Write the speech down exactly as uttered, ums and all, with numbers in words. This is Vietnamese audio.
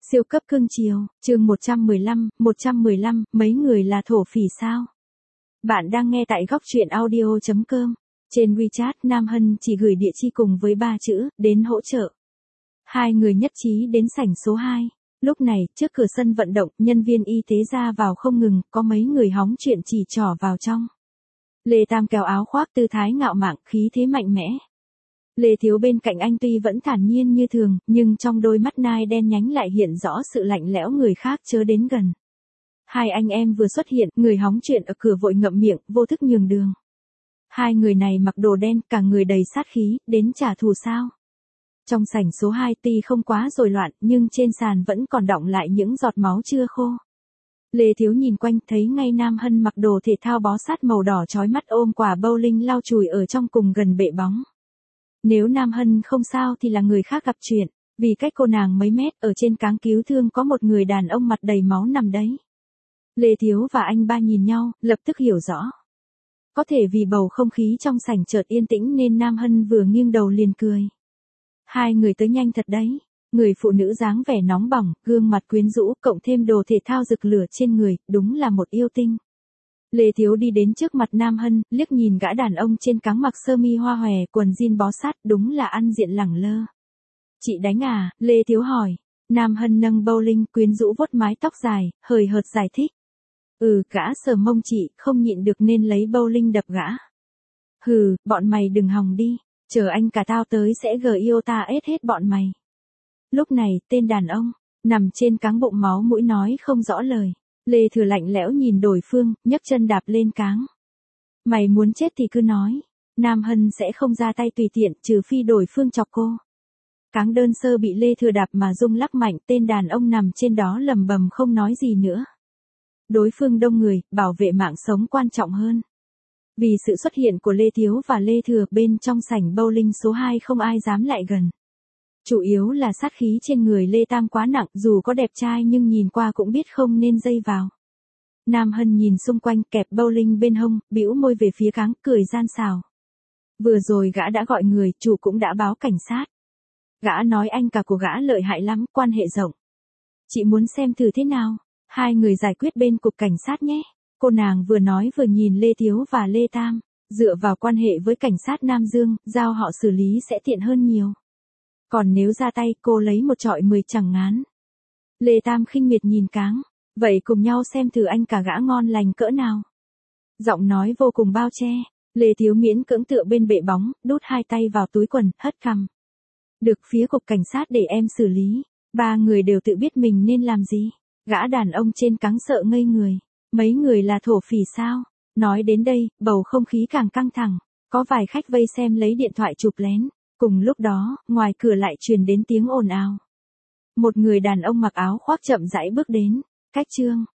Siêu cấp cưng chiều, chương một trăm mười lăm, một trăm mười lăm, mấy người là thổ phỉ sao? Bạn đang nghe tại góc truyện audio chấm com. Trên WeChat, Nam Hân chỉ gửi địa chỉ cùng với ba chữ, đến hỗ trợ. Hai người nhất trí đến sảnh số hai. Lúc này, trước cửa sân vận động, nhân viên y tế ra vào không ngừng, có mấy người hóng chuyện chỉ trỏ vào trong. Lê Tam kéo áo khoác tư thái ngạo mạn, khí thế mạnh mẽ. Lê Thiếu bên cạnh anh tuy vẫn thản nhiên như thường, nhưng trong đôi mắt nai đen nhánh lại hiện rõ sự lạnh lẽo người khác chớ đến gần. Hai anh em vừa xuất hiện, người hóng chuyện ở cửa vội ngậm miệng, vô thức nhường đường. Hai người này mặc đồ đen, cả người đầy sát khí, đến trả thù sao? Trong sảnh số hai tuy không quá rối loạn, nhưng trên sàn vẫn còn đọng lại những giọt máu chưa khô. Lê Thiếu nhìn quanh thấy ngay Nam Hân mặc đồ thể thao bó sát màu đỏ chói mắt ôm quả bowling lau chùi ở trong cùng gần bệ bóng. Nếu Nam Hân không sao thì là người khác gặp chuyện, vì cách cô nàng mấy mét ở trên cáng cứu thương có một người đàn ông mặt đầy máu nằm đấy. Lê Thiếu và anh ba nhìn nhau, lập tức hiểu rõ. Có thể vì bầu không khí trong sảnh chợt yên tĩnh nên Nam Hân vừa nghiêng đầu liền cười. Hai người tới nhanh thật đấy, người phụ nữ dáng vẻ nóng bỏng, gương mặt quyến rũ, cộng thêm đồ thể thao rực lửa trên người, đúng là một yêu tinh. Lê Thiếu đi đến trước mặt Nam Hân, liếc nhìn gã đàn ông trên cáng mặc sơ mi hoa hòe, quần jean bó sát, đúng là ăn diện lẳng lơ. Chị đánh à? Lê Thiếu hỏi. Nam Hân nâng bowling, quyến rũ vuốt mái tóc dài, hời hợt giải thích. Ừ, gã sờ mông chị, không nhịn được nên lấy bowling đập gã. Hừ, bọn mày đừng hòng đi, chờ anh cả tao tới sẽ gờ yêu ta ết hết bọn mày. Lúc này, tên đàn ông, nằm trên cáng bụng máu mũi nói không rõ lời. Lê Thừa lạnh lẽo nhìn đối phương, nhấc chân đạp lên cáng. Mày muốn chết thì cứ nói. Nam Hân sẽ không ra tay tùy tiện, trừ phi đối phương chọc cô. Cáng đơn sơ bị Lê Thừa đạp mà rung lắc mạnh, tên đàn ông nằm trên đó lầm bầm không nói gì nữa. Đối phương đông người, bảo vệ mạng sống quan trọng hơn. Vì sự xuất hiện của Lê Thiếu và Lê Thừa bên trong sảnh bowling số hai không ai dám lại gần. Chủ yếu là sát khí trên người Lê Tam quá nặng, dù có đẹp trai nhưng nhìn qua cũng biết không nên dây vào. Nam Hân nhìn xung quanh kẹp bowling bên hông, bĩu môi về phía cáng, cười gian xào. Vừa rồi gã đã gọi người, chủ cũng đã báo cảnh sát. Gã nói anh cả của gã lợi hại lắm, quan hệ rộng. Chị muốn xem thử thế nào? Hai người giải quyết bên cục cảnh sát nhé. Cô nàng vừa nói vừa nhìn Lê Thiếu và Lê Tam. Dựa vào quan hệ với cảnh sát Nam Dương, giao họ xử lý sẽ tiện hơn nhiều. Còn nếu ra tay cô lấy một trọi mười chẳng ngán. Lê Tam khinh miệt nhìn cáng. Vậy cùng nhau xem thử anh cả gã ngon lành cỡ nào. Giọng nói vô cùng bao che. Lê Thiếu miễn cưỡng tựa bên bệ bóng, đút hai tay vào túi quần, hất cằm. Được phía cục cảnh sát để em xử lý. Ba người đều tự biết mình nên làm gì. Gã đàn ông trên cáng sợ ngây người. Mấy người là thổ phỉ sao? Nói đến đây, bầu không khí càng căng thẳng. Có vài khách vây xem lấy điện thoại chụp lén. Cùng lúc đó, ngoài cửa lại truyền đến tiếng ồn ào. Một người đàn ông mặc áo khoác chậm rãi bước đến. Cách chương.